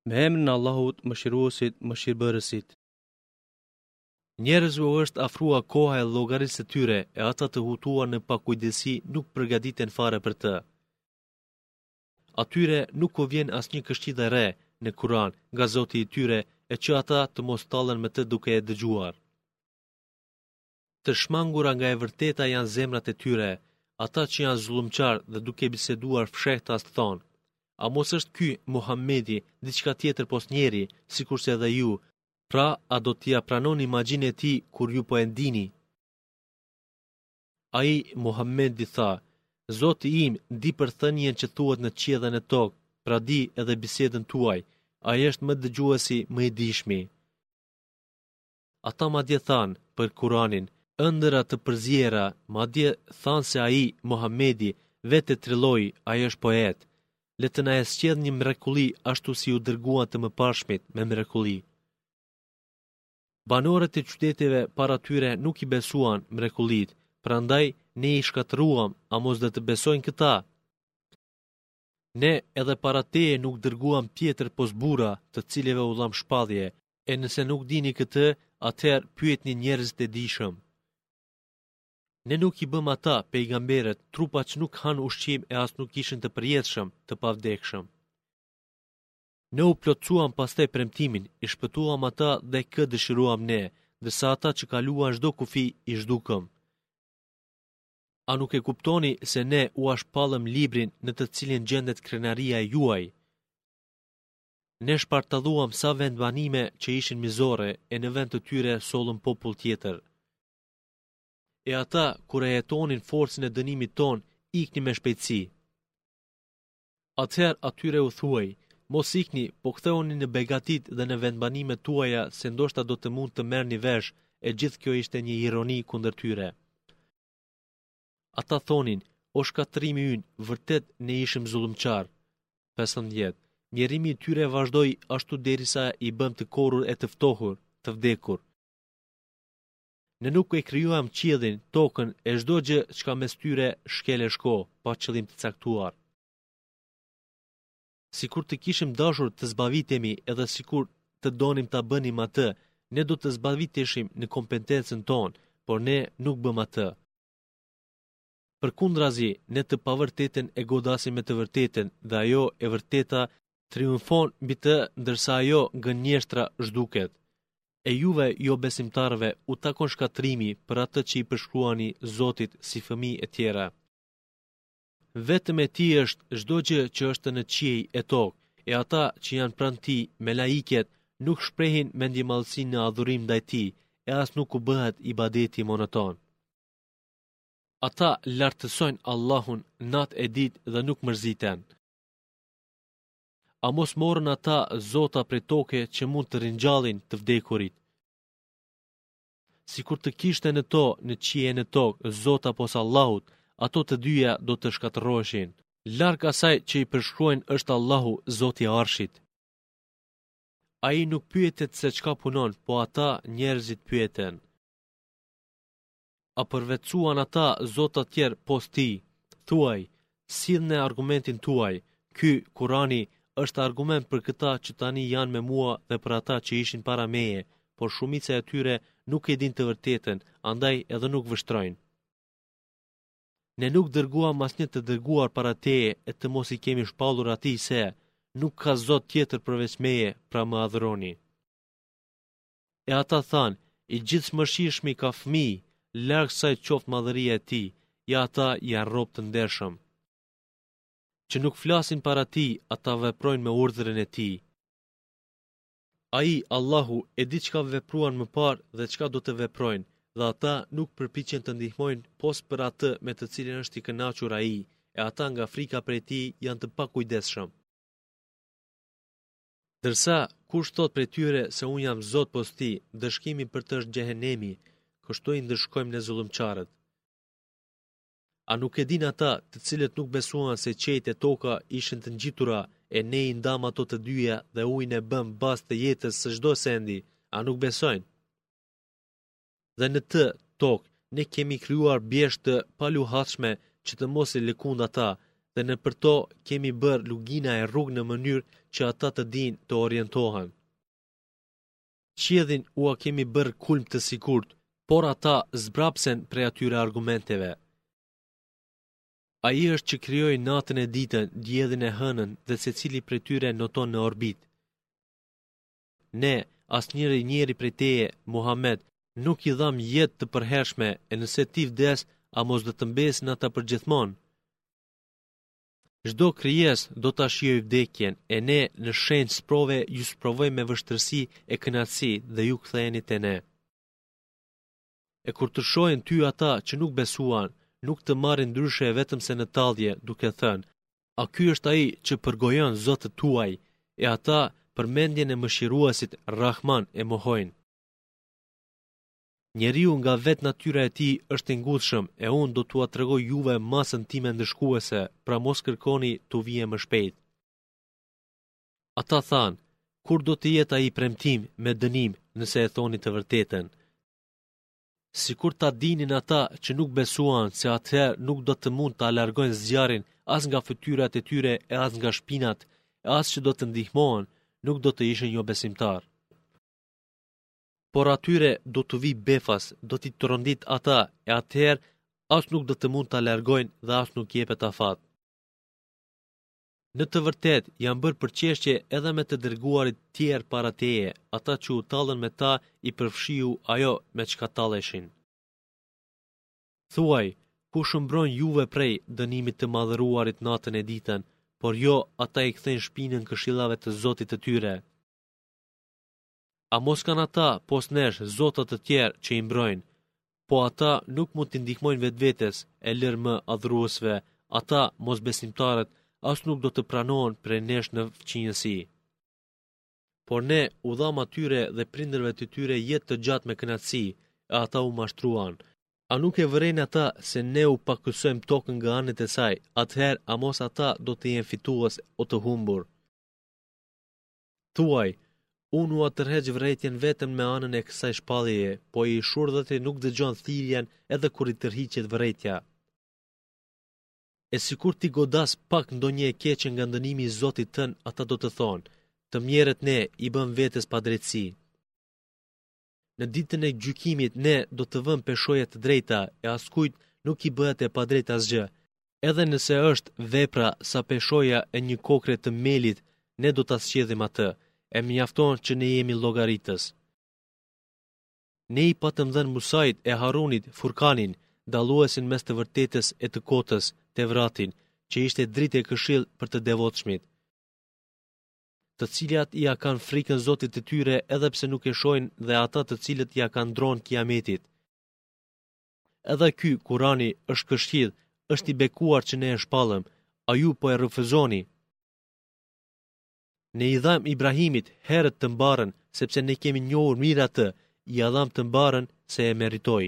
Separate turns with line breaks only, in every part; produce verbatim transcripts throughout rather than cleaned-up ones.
Me emrin e Allahut, mëshiruesit, mëshirbërësit. Njerëzve u është afrua koha e llogarisë së tyre, e ata të hutuar në pakujdesi nuk përgatiten fare për të. Atyre nuk u vjen asnjë këshillë e re në Kur'an nga Zoti i tyre, e që ata të mos tallen me të duke e dëgjuar. Të shmangura nga e vërteta janë zemrat e tyre, ata që janë zullumqar dhe duke biseduar fshehtas thonë: a mos është ky Muhamedi diçka tjetër pos njeri, sikurse edhe ju? Pra, a do t'ia pranoni imagjinë e tij kur ju po e ndini? Ai Muhamedi tha: Zoti im di për thënien që thuhet në qiell dhe në tokë, pra di edhe bisedën tuaj. Ai është më dëgjuesi, më i dijshmi. Ata madje thanë për Kur'anin, ëndëra të përzjera, madje thanë se ai Muhamedi vetë trilloi, ai është poet. Le të na e sjellë një mrekulli ashtu si u dërguan të mëparshmit me mrekulli. Banorët e qyteteve para tyre nuk i besuan mrekullit, prandaj ne i shkatëruam, a mos dhe të besojnë këta? Ne edhe para teje nuk dërguam tjetër pos burra, të cilëve u dham shpallje, e nëse nuk dini këtë, atëherë pyetni njerëzit e dijshëm. Ne nuk i bëm ata pejgamberët, trupa që nuk han ushqim e as nuk ishin të përjetshëm, të pavdekshëm. Ne u plotësuam pastaj premtimin, i shpëtuam ata dhe kë dëshiruam ne, ndërsa ata që kaluan çdo kufi i zhdukëm. A nuk e kuptoni se ne u ashpallëm librin në të cilin gjendet krenaria e juaj? Ne shpartalluam sa vendbanime që ishin mizore, e në vend të tyre sollëm popull tjetër. E ata, kur e jetonin forcën e dënimit ton, ikni me shpejtësi. Atëherë atyre u thuaj: mos ikni, po ktheuni në begatit dhe në vendbanimet tuaja, se ndoshta do të mund të merrni vesh, e gjithë kjo ishte një ironi kundër tyre. Ata thonin: o shkatërimi ynë, vërtet ne ishim zullumqar. pesëmbëdhjetë Mjerimi i tyre vazhdoi ashtu derisa i bëm të korrur e të ftohur, të vdekur. Ne nuk e krijuam qiellin, tokën e çdo gjë çka mes tyre shkele shko, pa qëllim të caktuar. Sikur të kishim dashur të zbavitemi edhe sikur të donim ta bënim atë, ne do të zbaviteshim në kompetencën tonë, por ne nuk bëm atë. Përkundrazi, ne të pavërtetën e godasim me të vërtetën, dhe ajo e vërteta triumfon mbi të, ndërsa ajo gënjeshtra zhduket. E juve, jo besimtarve, u takon shkatrimi për atë që i përshkruani Zotit si fëmijë e tjera. Vetëm e tij është çdo gjë që është në qiej e tokë, e ata që janë pranë tij, me laiket, nuk shprehin mendjemallësi në adhurim ndaj tij, e as nuk u bëhet ibadeti monoton. Ata lartësojnë Allahun natë e ditë dhe nuk mërziten. A mos morën ata zota prej toke që mund të ringjallin të vdekurit? Sikur të kishte në to, në qiej e në tokë, zota pos Allahut, ato të dyja do të shkatërroheshin. Larg asaj që i përshkruajnë është Allahu, Zoti i Arshit. Ai nuk pyetet se çka punon, po ata njerëzit pyeten. A përvetësuan ata zota tjerë pos ti? Thuaj, sillni argumentin tuaj. Ky Kurani është argument për këta që tani janë me mua dhe për ata që ishin para meje, por shumica e tyre nuk e din të vërtetën, andaj edhe nuk vështrojnë. Ne nuk dërguam asnjë të dërguar para teje, e të mos i kemi shpallur atij se nuk ka zot tjetër përveç meje, pra më adhuroni. E ata thanë: i gjithëmëshirshmi ka fëmijë, larg saj qoftë madhëria e tij, ja ata janë rob të ndershëm. Që nuk flasin para tij, ata veprojnë me urdhrin e tij. Ai, Allahu, e di çka vepruan më parë dhe çka do të veprojnë, dhe ata nuk përpiqen të ndihmojnë pos për atë me të cilin është i kënaqur ai, e ata nga frika prej tij janë të pakujdesshëm. Dërsa kush thot prej tyre se un jam Zot pos ti, dëshkimi për të është xhehenemi, kështu i ndëshkojmë ne zullumçarët. A nuk e din ata, të cilët nuk besuan se qejt e toka ishin të ngjitura, e ne i ndam ato të dyja dhe ujin e bëm bazë të jetës së çdo sendi, a nuk besojnë? Dhe në të tokë ne kemi krijuar bjesht të paluhatshme që të mos i lëkund ata, dhe në për to kemi bërë lugina e rrugë në mënyrë që ata të dinë të orientohen. Qiellin ua kemi bërë kulm të sigurt, por ata zbrapsen prej atyre argumenteve. Ai është që krijoi natën e ditën, diellin e hënën dhe secili prej tyre noton në orbit. Ne, asnjëri njeri prej teje, Muhammed, nuk i dham jetë të përhershme, e nëse ti vdes, a mos do të mbesin ata për gjithmonë? Çdo krijes do ta shijojë vdekjen, e ne në shenjë sprove ju sprovojmë me vështirësi e kënaqësi dhe ju ktheheni te ne. E kur të shohin ty ata që nuk besuan, nuk të marrin ndryshe vetëm se në tallje, duke thënë: a ky është ai që përgojon Zotët tuaj? E ata përmendjen e mëshiruesit Rahman e mohojnë. Njeriu nga vetë natyra e tij është i ngutshëm, e unë do t'ua tregoj juve masën time ndëshkuese, pra mos kërkoni t'u vije më shpejt. Ata thanë: kur do të jetë ai premtim me dënim nëse e thoni të vërtetën? Sikur ta dinin ata që nuk besuan se atëherë nuk do të mund ta largojnë zjarrin as nga fytyrat e tyre e as nga shpinat, e as që do të ndihmohen, nuk do të ishin jo besimtar. Por atyre do të vi befas, do t'i trondit ata, e atëherë as nuk do të mund ta largojnë dhe as nuk jepet afat. Në të vërtet, janë bërë përqeshje edhe me të dërguarit tjerë para teje, ata që u tallën me ta i përfshiu ajo me çka talleshin. Thuaj, kush mbron juve prej dënimit të madhëruarit natën e ditën, por jo ata i kthejnë shpinën këshillave të Zotit të tyre. A mos kanë ata pos nesh zotat të tjerë që i mbrojnë, po ata nuk mund t'i ndihmojnë vetvetes e lërë më adhuruesve, ata mos besimtarët as nuk do të pranohen prej nesh në fëqinjësi. Por ne u dham atyre dhe prindërve të tyre jetë të gjatë me kënaqësi, e ata u mashtruan. A nuk e vërejnë ata se ne u pakësojmë tokën nga anët e saj, atëherë a mos ata do të jenë fitues o të humbur? Thuaj, unë u atërheq vërejtjen vetëm me anën e kësaj shpalljeje, po i shurdhët nuk dëgjon thirrjen edhe kur i tërhiqet vërejtja. E sikur ti godas pak ndonjë e keqe nga ndënimi i Zotit tën, ata do të thonë: të mjerët ne i bëm vetes pa drejtësi. Në ditën e gjykimit ne do të vëmë peshoje të drejta, e askujt nuk i bëhet e padrejtë asgjë. Edhe nëse është vepra sa peshoja e një kokre të melit, ne do ta sqedhim atë, e mjafton që ne jemi llogaritës. Ne i patëm dhënë Musait e Harunit Furkanin, dalluesin mes të vërtetës e të kotës, Tevratin, që ishte dritë e këshill për të devotshmit, të cilat ja kanë frikën Zotit të tyre edhe pse nuk e shohin, dhe ata të cilët ja kanë ndronë kiametit. Edhe ky Kurani është këshill, është i bekuar që ne e shpallëm, a ju po e refuzoni? Ne i dham Ibrahimit herët të mbarën, sepse ne kemi njohur mirë atë, i dham të mbarën se e meritoi.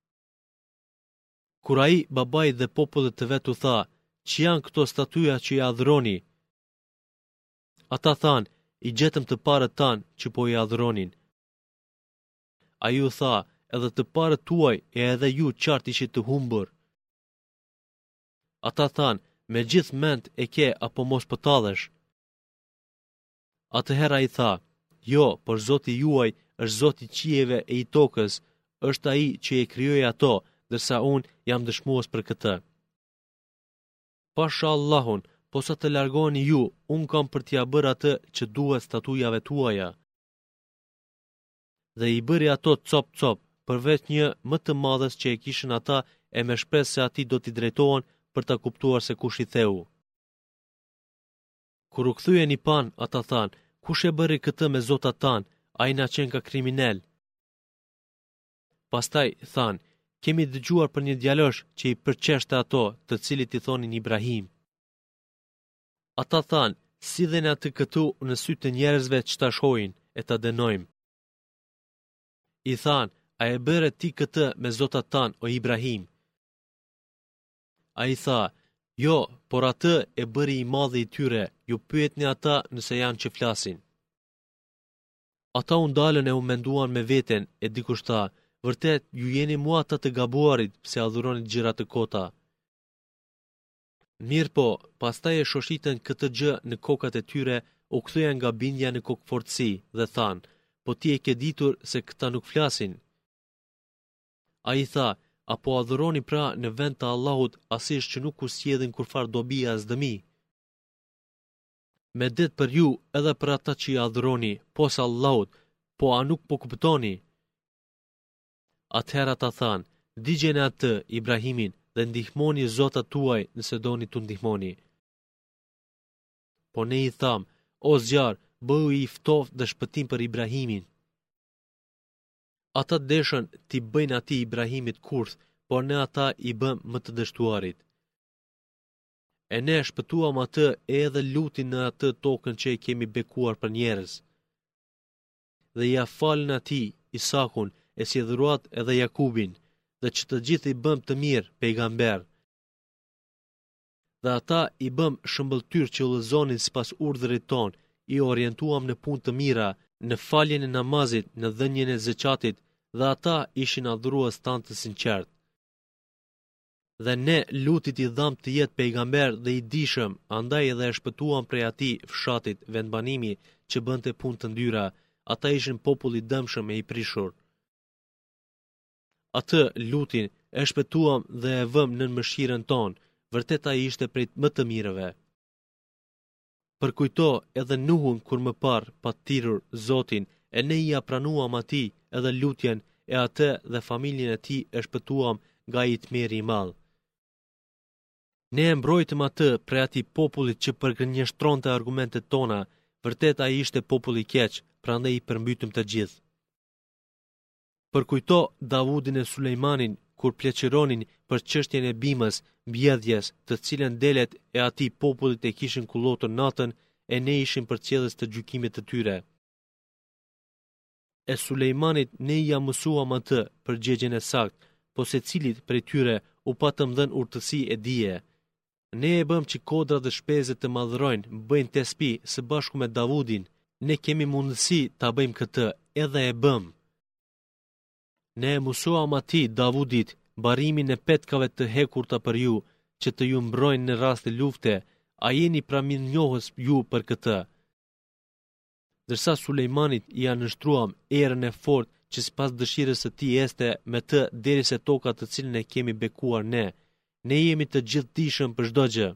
Kur ai, babai dhe popullet të vet u tha: që janë këto statuja që i adhuroni? Ata thanë: i gjetëm të parët tanë që po i adhuronin. Ai u tha: edhe të parët tuaj e edhe ju qartë ishit të humbur. Ata thanë: me gjithë mend e ke apo mos po tallesh? Atëherë ai tha: jo, por Zoti juaj është Zoti i qiejve e i tokës, është ai që e krijoi ato, ndërsa unë jam dëshmues për këtë. Pasha Allahun, po sa të largoni ju, unë kam për t'ia bërë atë që duhet statujave tuaja. Dhe i bëri ato cop cop, përveç një më të madhes që e kishin ata, e me shpresë se ati do t'i drejtohen për ta kuptuar se kush i theu. Kur u kthyen i pan, ata thanë: kush e bëri këtë me zotat tanë, ai na qenë ka kriminal. Pastaj thanë: kemi dëgjuar për një djalosh që i përqeshte ato, të cilit i thonin Ibrahim. Ata thanë: sidhen atë këtu në sy të njerëzve që ta shohin, e ta dënojmë. I thanë: a e bëre ti këtë me zotat tanë, o Ibrahim? A i tha: jo, por atë e bëri i madhi i tyre, ju pyetni ata nëse janë që flasin. Ata u ndalën e u menduan me veten, e dikush tha: vërtet, ju jeni mua ata të gabuarit pse adhuroni gjëra të kota. Mirë po, pastaj e shoshitën këtë gjë në kokat e tyre, u kthyen nga bindja në kokfortësi dhe than: "Po ti e ke ditur se këta nuk flasin?" Ai tha: "Apo adhuroni pra në vend të Allahut asaj që nuk u sjellin kurfar dobi as dëmi? Me det për ju edhe për ata që i adhuroni posa Allahut, po a nuk po kuptoni?" Atëherë ata than: "Digjeni atë Ibrahimin dhe ndihmoni zotat tuaj nëse doni t'u ndihmoni." Po ne i tham: "O zjarr, bëhu i ftoftë dhe shpëtim për Ibrahimin." Ata deshën t'i bëjnë atij Ibrahimit kurth, por ne ata i bëm më të dështuarit. E ne shpëtuam atë edhe Lutin në atë tokën që e kemi bekuar për njerëz. Dhe ja falën atij Isakun, e si dhurat edhe Jakubin, dhe që të gjithë i bëm të mirë pejgamber. Dhe ata i bëm shëmbëltyr që udhëzonin sipas urdhrit ton, i orientuam në punë të mira, në faljen e namazit, në dhënien e zeqatit, dhe ata ishin adhurues tanë të sinqert. Dhe ne Lutit i dham të jetë pejgamber dhe i dishëm, andaj edhe e shpëtuam prej atij fshatit vendbanimi që bënte punë të ndyra, ata ishin popull i dëmshëm e i prishur. Atë Lutin e shpëtuam dhe e vëm nën mëshirën tonë, vërtet ai ishte prej më të mirëve. Përkujto edhe Nuhun kur më parë pa thirrur Zotin, e ne i pranuam atij edhe lutjen e atë dhe familjen e tij e shpëtuam nga i tmerri i madh. Ne e mbrojtëm atë prej atij popullit që përgënjeshtronte argumentet tona, vërtet ai ishte popull i keq, prandaj i përmbytëm të gjithë. Përkujto Davudin e Sulejmanin kur pleqëronin për çështjen e bimës, mbjedhjes, të cilën delet e atij popullit e kishin kullotur natën, e ne ishim përcjellës të gjykimit të tyre. E Sulejmanit ne ja mësuam atë përgjigjen e saktë, po secilit prej tyre u patëm dhënë urtësi e dije. Ne e bëm që kodra dhe shpezet të madhërojnë, bëjnë tespi së bashku me Davudin. Ne kemi mundësi ta bëjmë këtë, edhe e bëm. Ne e mësuam atij Davudit barimin e petkave të hekurta për ju, që të ju mbrojnë në rast të lufte, a jeni pra mirënjohës ju për këtë. Dërsa Sulejmanit i anështruam erën e fortë që sipas dëshirës së tij este me të derisa toka të cilën e kemi bekuar ne, ne jemi të gjithdijshëm për çdo gjë.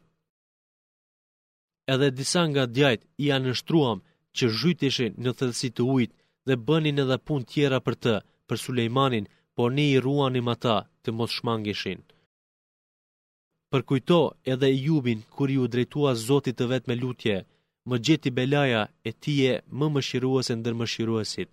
Edhe disa nga djajt i anështruam që zhyteshin në thellësi të ujit dhe bënin edhe punë tjera për të, për Sulejmanin, por ne i ruanim ata të mos shmangeshin. Përkujto edhe Ejubin kur i u drejtua Zotit të vet me lutje, më gjeti belaja e tije më mëshiruese ndër mëshiruesit.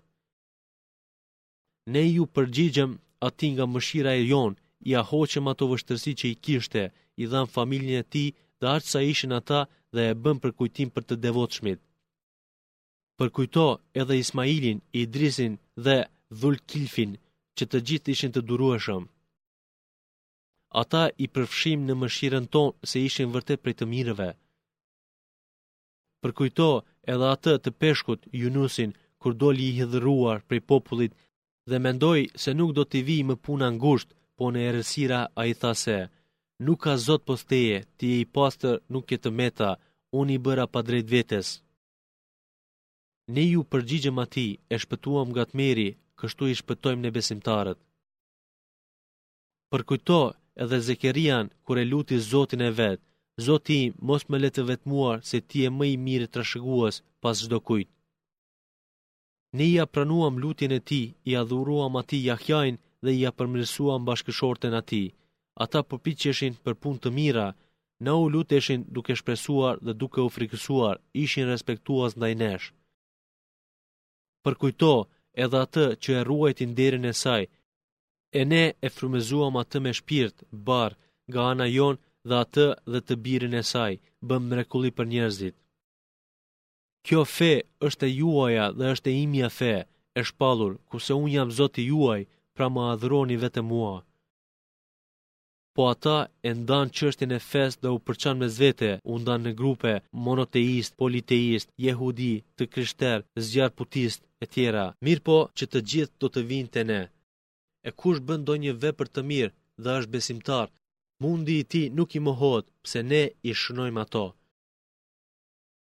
Ne ju përgjigjëm atij nga mëshira e jon, i ahoqëm ato vështirësi që i kishte, i dham familjen e tij dhe aq sa ishin ata dhe e bëm për kujtim për të devotshmit. Përkujto edhe Ismailin, Idrisin dhe Dhul-Kilfin, që të gjithë ishin të durueshëm. Ata i përfshim në mëshirën tonë se ishin vërtet prej të mirëve. Përkujto edhe atë të peshkut Yunusin, kur doli i hidhëruar prej popullit dhe mendoi se nuk do t'i vijë më puna ngushtë, po në errësira ai tha se: "Nuk ka Zot pos teje, ti je i pastër, nuk je të meta, unë i bëra pa drejt vetes." Ne ju përgjigjëm atij, e shpëtuam nga tmerri, kështu i shpëtojmë ne besimtarët. Përkujto edhe Zekerian kur e luti Zotin e vet: "Zoti im, mos më le të vetmuar se ti je më i mirë trashëgues pas çdo kujt." Ne ja pranuam lutjen e tij, i adhuruam atij Jahjain dhe ja përmirësuam bashkëshorten atij. Ata përpiqeshin për punë të mira, na u luteshin duke shpresuar dhe duke u frikësuar, ishin respektues ndaj nesh. Përkujto edhe atë që e ruajti nderin e saj, e ne e frymëzuam atë me shpirt, bar, nga ana jon dhe atë dhe të birin e saj, bëm mrekulli për njerëzit. Kjo fe është e juaja dhe është e imja fe, e shpallur, kurse unë jam Zoti juaj, pra më adhuroni vetëm mua. Po ata e ndan çështjen e fesë dhe u përçan mes vete, u ndan në grupe, monoteist, politeist, jehudi, të krishter, zjarputist, e tjera. Mirë po që të gjithë do të vinë te ne. E kush bën ndonjë vepër të mirë dhe është besimtar, mundi i tij nuk i mohohet, pse ne i shënojmë ato.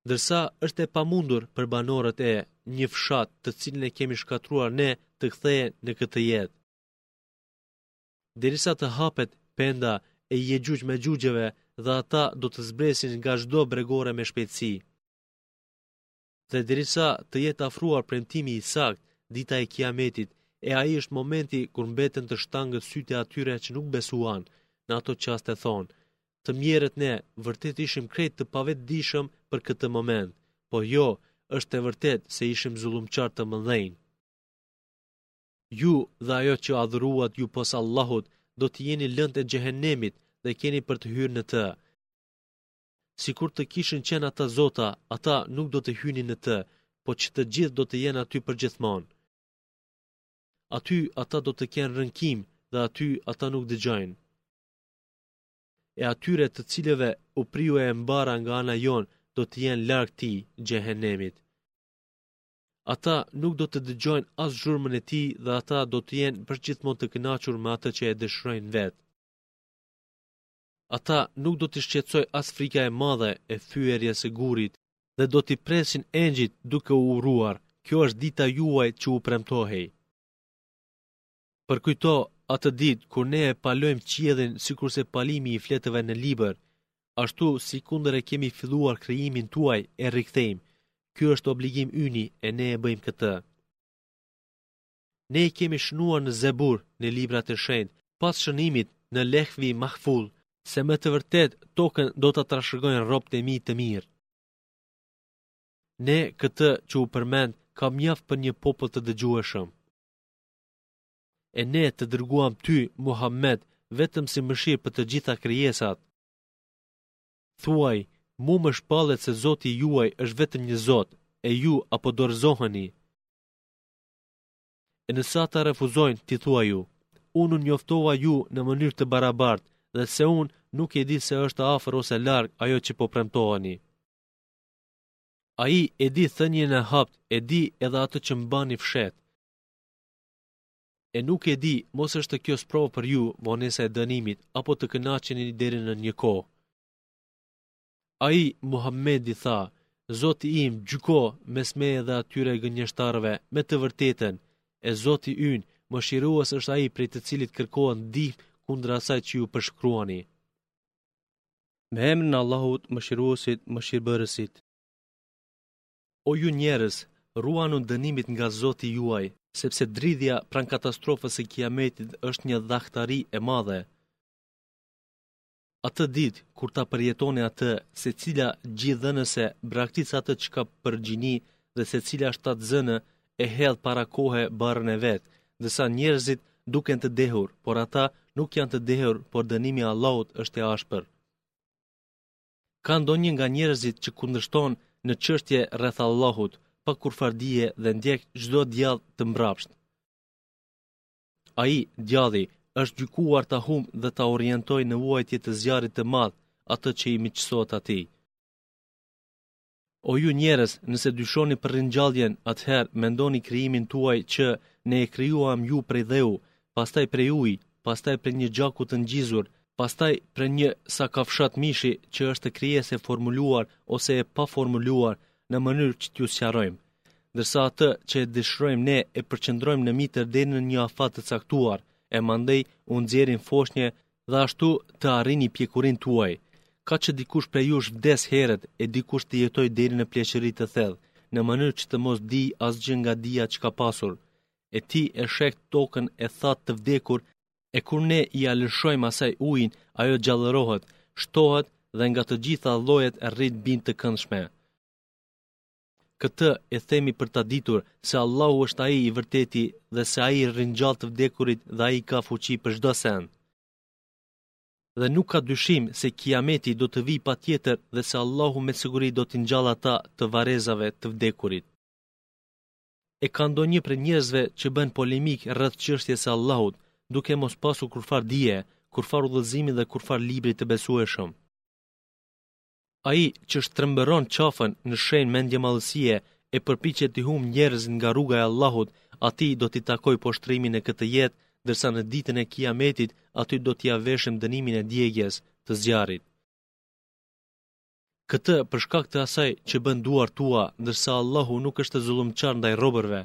Ndërsa është e pamundur për banorët e një fshat të cilin e kemi shkatruar ne të kthehen në këtë jetë. Derisa të hapet penda e Jexhuj me Xhuxheve dhe ata do të zbresin nga çdo bregore me shpejtësi. Dhe derisa të jetë afruar premtimi i saktë, dita e Kiametit, e ai është momenti kur mbeten të shtangët sytë e atyre që nuk besuan, në ato qaste thonë, të mjerët ne, vërtet ishim krejt të pavetdijshëm për këtë moment, po jo, është e vërtet se ishim zullumqar të mëdhenj. Ju dhe ajo që adhuruat ju pos Allahut, do të jeni lëndë e xhehenemit dhe keni për të hyrë në të. Sikur të kishin qenë ata zota, ata nuk do të hynin në të, po që të gjithë do të jenë aty përgjithmonë. Aty ata do të kenë rënkim dhe aty ata nuk dëgjojnë. E atyre të cilëve u priu e mbara nga ana jon do të jenë larg tij, xhehenemit. Ata nuk do të dëgjojnë as zhurmën e tij dhe ata do të jenë përgjithmonë të kënaqur me atë që e dëshirojnë vetë. Ata nuk do t'i shqetësoj as frika e madhe e fyerjes së gurit dhe do t'i presin engjit duke u urruar. Kjo është dita juaj që u premtohej. Përkujto atë ditë kur ne e palojmë qiellin sikurse palimi i fletëve në libër, ashtu sikundër e kemi filluar krijimin tuaj e rikthejmë. Ky është obligim yni e ne e bëjmë këtë. Ne i kemi shënuar në Zebur, në librat e shenjtë, pas shënimit në Lehvi Mahfuz, se me të vërtet tokën do të trashëgojnë robët e mi të mirë. Ne këtë që u përmend ka mjaft për një popull të dëgjueshëm. E ne të dërguam ty, Muhammed, vetëm si mëshirë për të gjitha krijesat. Thuaj, mu më shpallet se Zoti juaj është vetëm një Zot, e ju apo dorëzoheni. E nësa ta refuzojnë, ti thua ju, unë njoftova ju në mënyrë të barabartë, dhe se unë nuk e di se është afër ose larg ajo që po premtoheni. Ai e di thënien e hapt, e di edhe atë që mbani fshet. E nuk e di, mos është kjo sprovë për ju, vonesa e dënimit, apo të kënaqeni deri në një kohë. Ai, Muhammedi tha, Zoti im gjyko mes meje dhe atyre gënjeshtarëve me të vërtetën, e Zoti ynë, mëshirues është ai prej të cilit kërkohet ndihmë kundër asaj që ju përshkruani. Me emrin e Allahut, mëshiruesit, mëshirbërësit. O ju njerëz, ruanu dënimit nga Zoti juaj, sepse dridhja pranë katastrofës së Kiametit është një dhahëtari e madhe. Atë ditë, kur ta përjetoni atë, se cila gjithdhënëse braktis atë që ka për gjini dhe se cila shtatzënë e hedh para kohe barën e vetë, dësa njerëzit duken të dehur, por ata nuk janë të dehur, por dënimi i Allahut është i ashpër. Ka ndonjë nga njerëzit që kundërshton në çështje rreth Allahut, pa kurfar dije dhe ndjek çdo djallë të mbrapsht. Ai, djalli, është gjykuar ta humbë dhe ta orientojë në vuajtje të zjarrit të madh atë që i miqësohet atij. O ju njerëz, nëse dyshoni për ringjalljen, atëherë mendoni krijimin tuaj që ne e krijuam ju prej dheu, pastaj prej ujë, pastaj prej një gjaku të ngjizur, pastaj prej një sakafshat mishi që është krijesë e formuluar ose e pa formuluar në mënyrë që t'ju sqarojmë. Ndërsa atë që e dëshirojmë ne e përqendrojmë në mitër deri në një afat të caktuar, e mandej u nxjerrin foshnje dhe ashtu të arrini pjekurin tuaj. Ka që dikush prej jush vdes herët e dikush të jetoj deri në pleqëri të thellë, në mënyrë që të mos di asgjë nga dija që ka pasur. E ti e sheh tokën e thatë të vdekur, e kur ne i alëshojmë asaj ujin, ajo gjallërohet, shtohet dhe nga të gjitha llojet e rrit bind të këndshme. Këtë e themi për ta ditur se Allahu është ai i vërteti dhe se ai ringjall të vdekurit dhe ai ka fuqi për çdo send. Dhe nuk ka dyshim se Kiameti do të vijë patjetër dhe se Allahu me siguri do t'i ngjallë ata të varrezave të vdekurit. E ka ndonjë prej njerëzve që bën polemik rreth çështjes së Allahut, duke mos pasur kurfar dije, kurfar udhëzimi dhe kurfar libri të besueshëm. Ai që shtrembëron qafën në shenjë mendje madhësie e përpiqet të humbë njerëz nga rruga e Allahut, atij do t'i takoj poshtrimin e këtë jetë, ndërsa në ditën e Kiametit aty do t'i aveshëm dënimin e djegjes të zjarrit. Këtë për shkak të asaj që bën duart tua, ndërsa Allahu nuk është zullumçar ndaj robërve.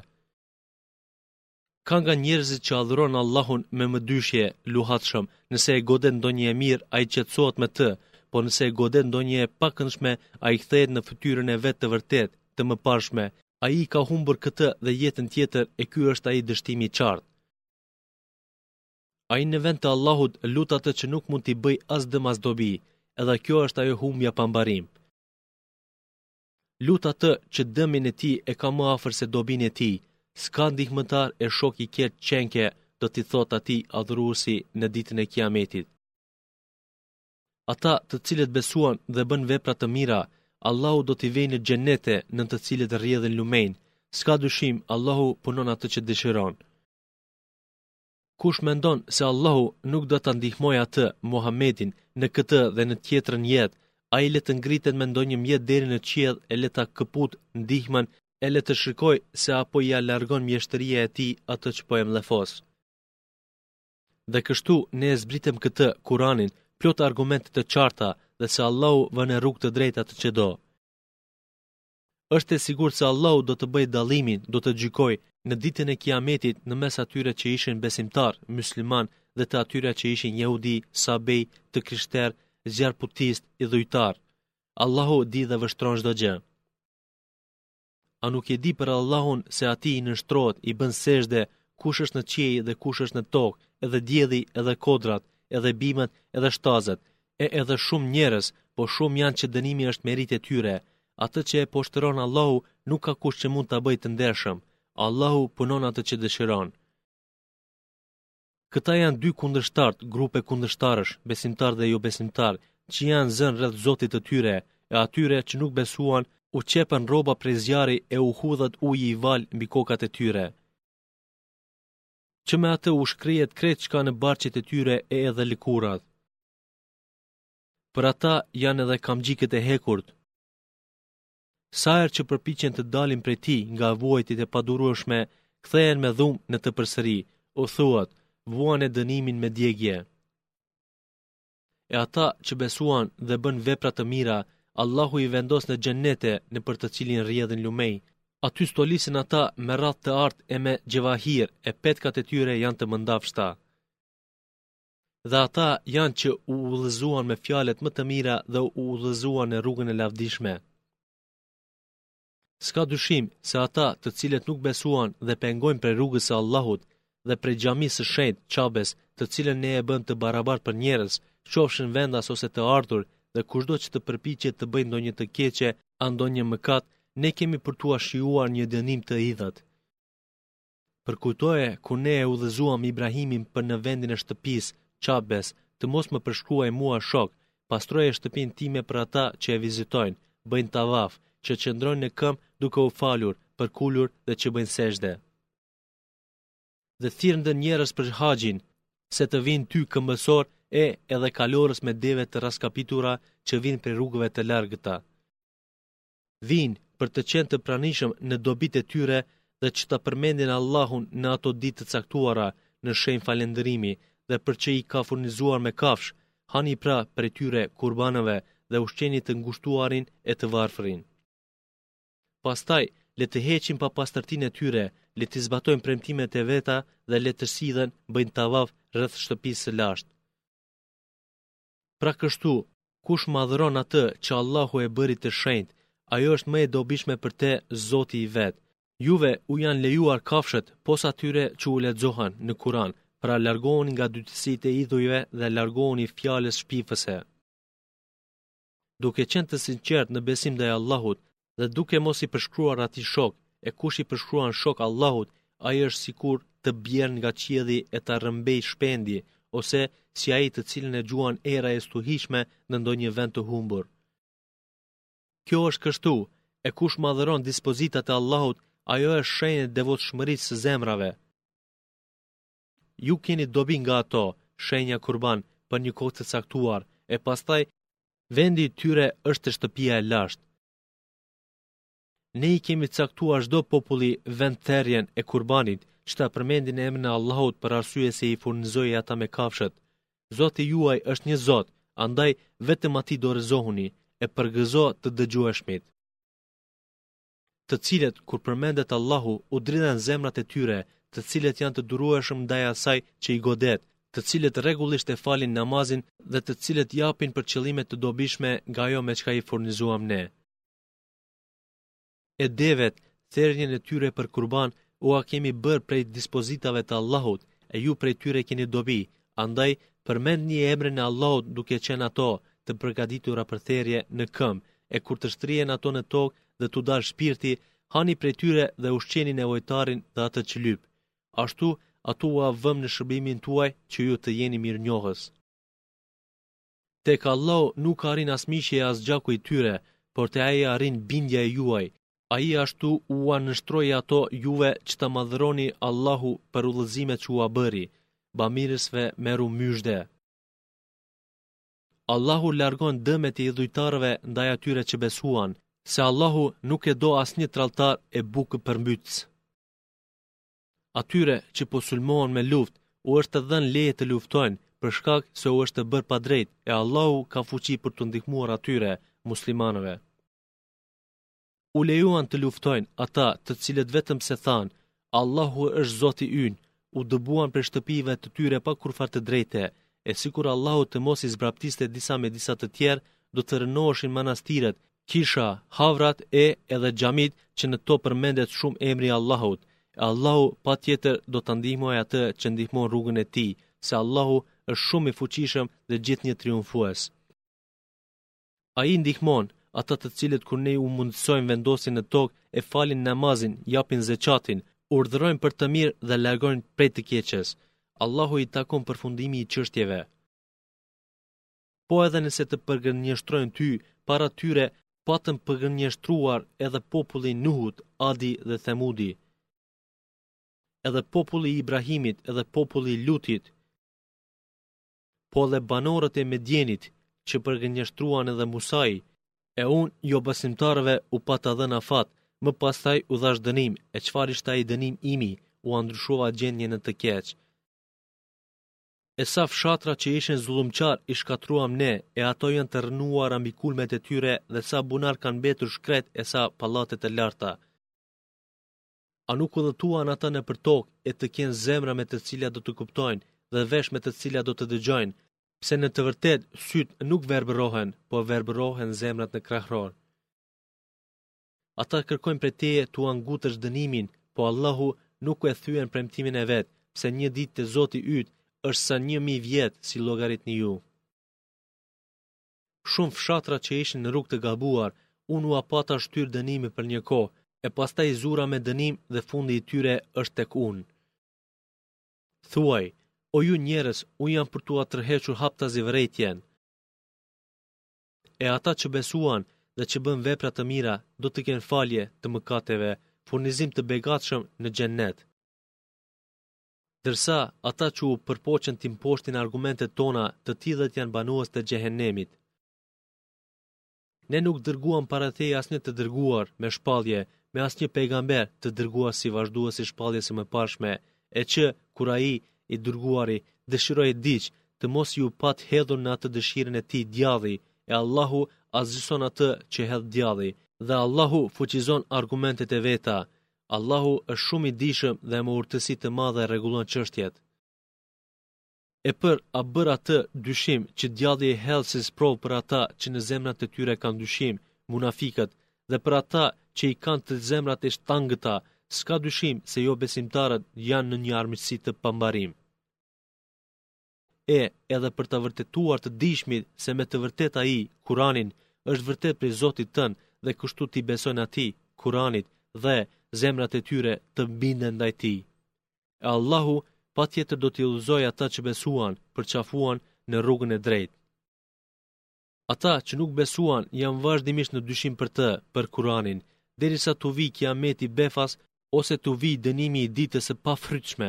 Ka nga njerëzit që adhuron Allahun me mëdyshje, luhatshëm, nëse e godet ndonjë e mirë, ai qetësohet me të, po nëse e godet ndonjë e pakëndshme, ai kthehet në fytyrën e vet të vërtet, të mëparshme. Ai ka humbur këtë dhe jetën tjetër, e ky është ai dështimi i qartë. Ai në vend të Allahut lut atë që nuk mund t'i bëj as dëm as dobi, edhe kjo është ajo humbja pa mbarim. Lut atë që dëmin e tij e ka më afër se dobin e tij. S'ka ndihmëtar e shok i keq qenke, do t'i thot atij adhuruesi në ditën e Kiametit. Ata të cilët besuan dhe bën vepra të mira, Allahu do t'i vejë në xhenete në të cilët rrjedhin lumen. S'ka dyshim, Allahu punon atë që dëshiron. Kush mendon se Allahu nuk do ta ndihmojë atë, Muhamedin, në këtë dhe në tjetrën jetë, ai le të ngritet me ndonjë mjet deri në qiell e le ta këput ndihmën e le të shikoj se apo ja largon mjeshtëria e tij atë që po e mllëfos. Dhe kështu ne e zbritem këtë Kur'anin, plot argumente të qarta dhe se Allahu vën në rrugë të drejtë atë që do. Është e sigurt se Allahu do të bëjë dallimin, do të gjykojë në ditën e Kiametit në mes atyre që ishin besimtar, musliman dhe të atyre që ishin jehudi, sabej, të krishter, zjarputist, idhujtar. Allahu di dhe vështron çdo gjë. A nuk e di për Allahun se atij i nështrohet, i bën sejdë kush është në qiell dhe kush është në tokë, edhe dielli, edhe kodrat, edhe bimët, edhe shtazët, e edhe shumë njerëz, po shumë janë që dënimi është merit e tyre. Atë që e poshtëron Allahu nuk ka kush që mund ta bëjë të ndershëm. Allahu punon atë që dëshiron. Këta janë dy kundërshtar, grupe kundërshtarësh, besimtar dhe jo besimtar, që janë zënë rreth Zotit të tyre, e atyre që nuk besuan u qepën rroba prej zjarri e u hudhat uji i val mbi kokat e tyre. Që me atë u shkrihet krejt çka në barqet e tyre e edhe likurat. Për ata janë edhe kamxhikët e hekurt. Sa herë që përpiqen të dalin prej tij nga vuajtjet e padurueshme, kthehen me dhumë në të përsëri, u thuat, vuan e dënimin me djegje. E ata që besuan dhe bën vepra të mira, Allahu i vendos në xhenete në për të cilin rrjedhin lumej. Aty stolisin ata me radh të artë e me gjevahir, e petkat e tyre janë të mëndafshta. Dhe ata janë që u udhëzuan me fjalët më të mira dhe u udhëzuan në rrugën e lavdishme. S'ka dyshim se ata të cilët nuk besuan dhe pengojnë prej rrugës së Allahut dhe prej xhamisë së shenjtë Qabes, të cilën ne e bën të barabartë për njerëz, qofshin vendas ose të ardhur, dhe kushdo që të përpiqet të bëjë ndonjë të keqe, a ndonjë mëkat, ne kemi për t'u shijuar një dënim të idhët. Përkujtoje kur ne e udhëzuam Ibrahimin për në vendin e shtëpisë Qabes, të mos më përshkruaj mua shok, pastroje shtëpinë time për ata që e vizitojnë, bëjnë tavaf, që qëndrojnë në këmbë duke u falur, përkulur dhe që bëjnë sejdë. Dhe thirrën njerëz për haxhin, se të vinë ty këmbësor e edhe kalorës me deve të raskapitura që vinë për rrugëve të largëta. Vinë për të qenë të pranishëm në dobit e tyre dhe që ta përmendin Allahun në ato ditë të caktuara në shenjë falënderimi dhe për që i ka furnizuar me kafsh, hani pra për tyre kurbanëve dhe ushqeni të ngushtuarin e të varfërin. Pastaj, le të heqin pa pastërtinë e tyre, le të zbatojnë premtimet e veta dhe le të sidhen bëjnë tavaf rreth shtëpisë së lashtë. Pra kështu, kush madhëron atë që Allahu e bëri të shenjtë, ajo është më e dobishme për te Zoti i vet. Juve u janë lejuar kafshët posa atyre që u lexohen në Kur'an, pra largohuni nga dytësitë e idhujve dhe largohuni fjalës shpifëse. Duke qenë të sinqert në besim ndaj Allahut dhe duke mos i përshkruar atij shok, e kush i përshkruan shok Allahut, ai është sikur të bjerë nga qielli e ta rrëmbej shpendi, ose si ai të cilën e gjuan era e stuhishme në ndonjë vend të humbur. Kjo është kështu, e kush madhëron dispozitat e Allahut, ajo është shenjë e devotshmërisë së zemrave. Ju keni dobi nga ato, shenja kurban, për një kohë të caktuar, e pastaj vendi i tyre është shtëpia e lashtë. Ne i kemi caktuar çdo populli vend therrjen e kurbanit, që ta përmendin emrin e Allahut për arsye se i furnizoi ata me kafshët. Zoti juaj është një Zot, andaj vetëm atij dorëzohuni, e përgëzo të dëgjueshmit, të cilët kur përmendet Allahu u dridhen zemrat e tyre, të cilët janë të durueshëm ndaj asaj që i godet, të cilët rregullisht e falin namazin dhe të cilët japin për qëllime të dobishme nga ajo me çka i furnizuam ne. E devet, thërrjen e tyre për kurban, u a kemi bërë prej dispozitave të Allahut, e ju prej tyre keni dobi, andaj përmendni emrin e Allahut duke qenë ato të përgatitura për thërrje në këmbë, e kur të shtrihen ato në tokë dhe t'u dalë shpirti, hani prej tyre dhe ushqeni nevojtarin dhe atë që lyp. Ashtu, atu u avëm në shërbimin tuaj që ju të jeni mirënjohës. Tek Allahu nuk arrin as miqje as gjaku i tyre, por te ai arrin bindja e juaj. Ai ashtu u anështroi ato juve që të madhëroni Allahu për udhëzimet që u a bëri, bamirësve meru myshde. Allahu largon dëmet e idhujtarëve ndaj atyre që besuan, se Allahu nuk e do asnjë tradhtar e bukë përmbytës. Atyre që po sulmohen me luftë, u është dhënë leje të luftojnë për shkak se u është bërë pa drejt, e Allahu ka fuqi për të ndihmuar atyre muslimanëve. U lejuan të luftojnë ata të cilët vetëm se thanë, Allahu është Zoti ynë, u dëbuan për shtëpive të tyre pa kurfar të drejte, e sikur Allahu të mos i zbraptiste disa me disa të tjerë, do të rënoheshin manastiret, kisha, havrat e edhe xhamit që në to përmendet shumë emri i Allahut. Allahu pa tjetër do të ndihmoj atë që ndihmon rrugën e tij, se Allahu është shumë i fuqishëm dhe gjithnjë triumfues. Ai ndihmon ata të cilët kur ne u mundsojmë vendosin në tokë e falin namazin, japin zeqatin, urdhërojnë për të mirë dhe largojnë prej të keqes. Allahu i takon përfundimi i çështjeve. Po edhe nëse të përgënjeshtrojnë ty, para tyre patën përgënjeshtruar edhe populli Nuhut, Adi dhe Themudi, edhe populli i Ibrahimit, edhe populli i Lutit, po dhe banorët e Medjenit, që përgënjeshtruan edhe Musai, e unë jo besimtarëve u pata dhënë afat, më pastaj u dhash dënim, e çfarë ishte ai dënim imi, u andryshova gjendje në të keq. E sa fshatra që ishin zullumqar i shkatruam ne, e ato janë të rënuara mbi kulmet e tyre, dhe sa bunar kanë mbetur shkret e sa pallatet e larta. A nuk udhëtuan ata në për tokë e të kenë zemra me të cilat do të kuptojnë dhe vesh me të cilat do të dëgjojnë, pse në të vërtet syt nuk verbërohen, po verbërohen zemrat në krahror. Ata kërkojnë prej teje tu angutësh dënimin, po Allahu nuk e thyen premtimin e vet, pse një ditë te Zoti yt është sa një mi vjet si llogaritni ju. Shumë fshatra që ishin në rrugë të gabuar, unë u apata shtyr dënimi për një kohë, e pastaj zura me dënim dhe fundi i tyre është tek unë. Thuaj, o ju njerëz, unë jam për t'ua tërhequr haptazi vërejtjen. E ata që besuan dhe që bën vepra të mira, do të kenë falje të mëkateve, furnizim të begatshëm në xhennet. Dërsa ata që u përpoqen të imposhtin argumentet tona, të tillët janë banues të xhehenemit. Ne nuk dërguam para teje asnjë të dërguar me shpallje, me asnjë pejgamber të dërguar si vazhdues i shpalljes së mëparshme, e që kur ai i dërguari dëshiroi diç, të mos ju pat hedhur në atë dëshirën e tij djalli, e Allahu azison atë që hedh djalli, dhe Allahu fuqizon argumentet e veta. Allahu është shumë i dijshëm dhe me urtësi të madhe rregullon çështjet. E për a bër atë dyshim që djalli e hedh si sprovë për ata që në zemrat e tyre kanë dyshim, munafikët, dhe për ata që i kanë të zemrat e shtangëta, s'ka dyshim se jo besimtarët janë në një armiqësi të pambarim. E, edhe për të vërtetuar të dijshmit se me të vërtet ai, Kuranin, është vërtet prej Zotit tënë dhe kështu ti besojnë atij, Kuranit, dhe zemrat e tyre të binden ndaj tij. E Allahu patjetër do t'i udhëzojë ata që besuan, përqafuan në rrugën e drejtë. Ata që nuk besuan janë vazhdimisht në dyshim për të, për Kuranin, derisa t'u vi kiameti befas ose t'u vi dënimi i ditës së pafrytshme.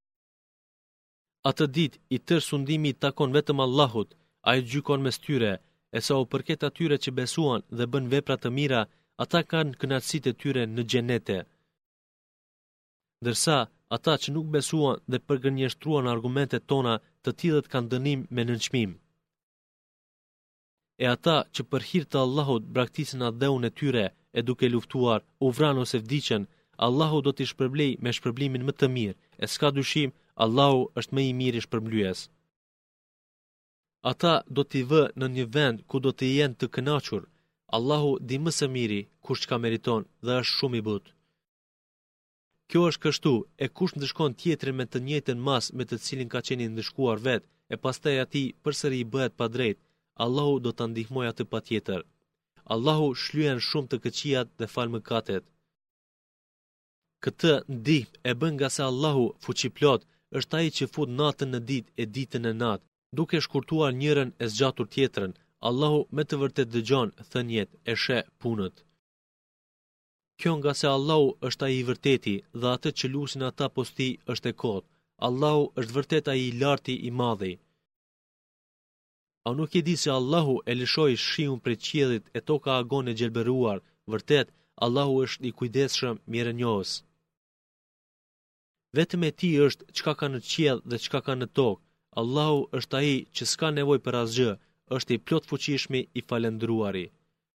Atë ditë i tërë sundimi i takon vetëm Allahut, ai gjykon mes tyre, e sa u përket atyre që besuan dhe bën vepra të mira, ata kanë kënaqësitë e tyre në xhenete. Ndërsa ata që nuk besuan dhe përgënjeshtruan argumentet tona, të tillët kanë dënim me nënçmim. e ata që për hir të Allahut braktisin adheun e tyre e duke luftuar, u vran ose vdiqën, Allahu do t'i shpërblej me shpërblimin më të mirë, e s'ka dyshim, Allahu është më i miri shpërblyes. Ata do t'i vë në një vend ku do t'i jenë të kënaqur. Allahu di më së miri kush çka meriton dhe është shumë i butë. Kjo është kështu, e kush ndëshkon tjetrin me të njëjtën mas me të cilin ka qenë ndëshkuar vet, e pastaj atij përsëri i bëhet pa drejt, Allahu do ta ndihmojë atë patjetër. Allahu shlyen shumë të këqijat dhe fal mëkatet. Këtë ndihmë e bën nga se Allahu fuqiplot është ai që fut natën në ditë e ditën në natë, duke shkurtuar njërin e zgjatur tjetrën. Allahu me të vërtet dëgjon thënjet e sheh punët. Kjo nga se Allahu është ai i vërteti dhe atë që lusin ata posti është e kotë. Allahu është vërtet ai i larti i madhi. A nuk e di se Allahu e lëshoi shiun prej qiellit e toka agon e gjelbëruar, vërtet Allahu është i kujdesshëm mirënjohës. Vetëm e tij është çka ka në qiell dhe çka ka në tokë. Allahu është ai që s'ka nevojë për asgjë, është i plot fuqishmi i falendëruari.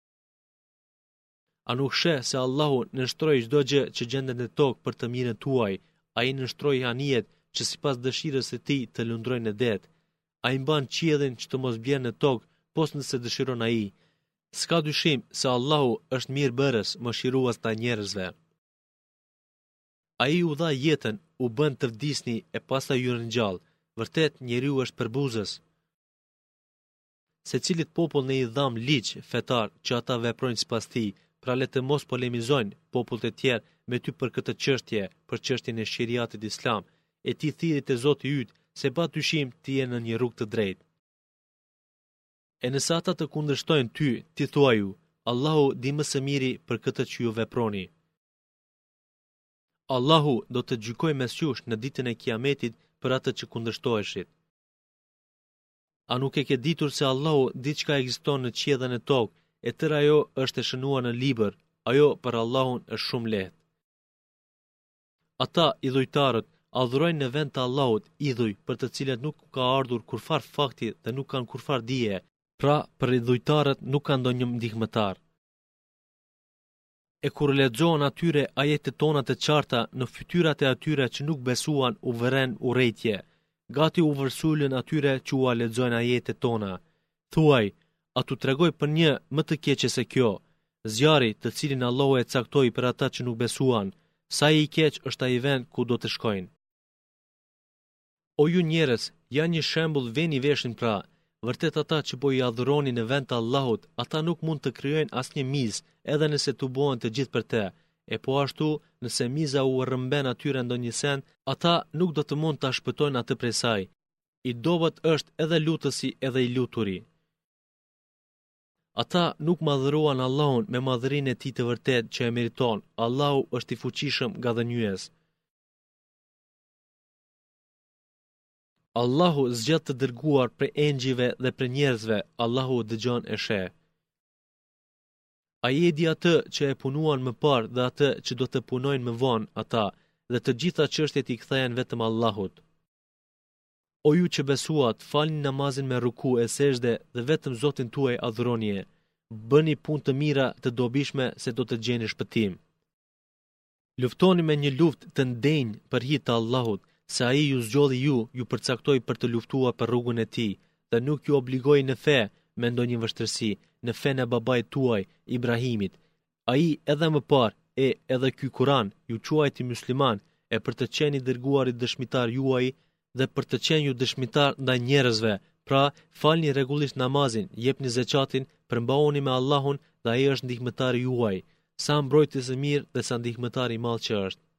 A nuk sheh se Allahu nënshtroi çdo gjë që gjendet në tokë për të mirën tuaj, ai nënshtroi anijet që sipas dëshirës së tij të lundrojnë në det. Ai mban qiellin që të mos bjerë në tokë, pos nëse dëshiron ai. S'ka dyshim se Allahu është mirëbërës, mëshirues ndaj njerëzve. Ai u dha jetën, u bën të vdisni e pastaj ju ringjall. Vërtet njeriu është përbuzës. Secilit popull ne i dham ligj fetar që ata veprojnë sipas tij, pra le të mos polemizojnë popullt e tjerë me ty për këtë çështje, për çështjen e sheriatit islam, e ti thirrje te Zoti yt se pa dyshim ti je në një rrugë të drejtë. E nëse ata të kundërshtojnë ty, ti thuaju, Allahu di më së miri për këtë që ju veproni. Allahu do të gjykojë mes jush në ditën e Kiametit për atë që kundërshtoheshit. A nuk e ke ditur se Allahu di çka ekziston në qiell dhe në tokë, e tërë ajo është e shënuar në libër, ajo për Allahun është shumë lehtë. Ata idhujtarët adhurojnë në vend të Allahut idhuj për të cilët nuk ka ardhur kurfar fakti dhe nuk kanë kurfar dije, pra për idhujtarët nuk kanë ndonjë ndihmëtar. E kur lexohen atyre ajetet tona të qarta, në fytyrat e atyre që nuk besuan u vëren urrëtie, gati u vërsulën atyre që u lexojnë ajetet tona. Thuaj, a tu tregoj për një më të keqe se kjo, zjarri të cilin Allahu e caktoi për ata që nuk besuan, sa i keq është ai vend ku do të shkojnë. O ju njerëz, janë një shembull veni veshin pra, vërtet ata që po i adhuroni në vend të Allahut, ata nuk mund të krijojnë asnjë mizë, edhe nëse tubohen të gjithë për te, e po ashtu, nëse miza u rrëmben atyre ndonjë send, ata nuk do të mund ta shpëtojnë atë prej saj. I dobët është edhe lutësi edhe i luturi. Ata nuk madhëruan Allahun me madhërinë e tij të vërtet që e meriton. Allahu është i fuqishëm gadhënjues. Allahu zgjat të dërguar për engjëve dhe për njerëzve, Allahu dëgjon e sheh. Ai e di atë që e punuan më parë dhe atë që do të punojnë më vonë ata, dhe të gjitha çështjet i kthehen vetëm Allahut. O ju që besuat, falni namazin me ruku e sejdë dhe vetëm Zotin tuaj adhuronie. Bëni punë të mira të dobishme se do të gjeni shpëtim. Luftoni me një luftë të ndenjë për hir të Allahut, se ai ju zgjodhi ju, ju përcaktoi për të luftuar për rrugën e tij, dhe nuk ju obligoi në fe me ndonjë vështirësi, në fenë e babait tuaj, Ibrahimit. Ai edhe më parë e edhe ky Kur'an ju quajti musliman, e për të qenë i dërguarit dëshmitar juaj dhe për të qenë ju dëshmitar ndaj njerëzve, pra falni rregullisht namazin, jepni zeqatin, përmbauni me Allahun dhe ai është ndihmëtari juaj, sa mbrojtës i mirë dhe sa ndihmëtar i madh që është.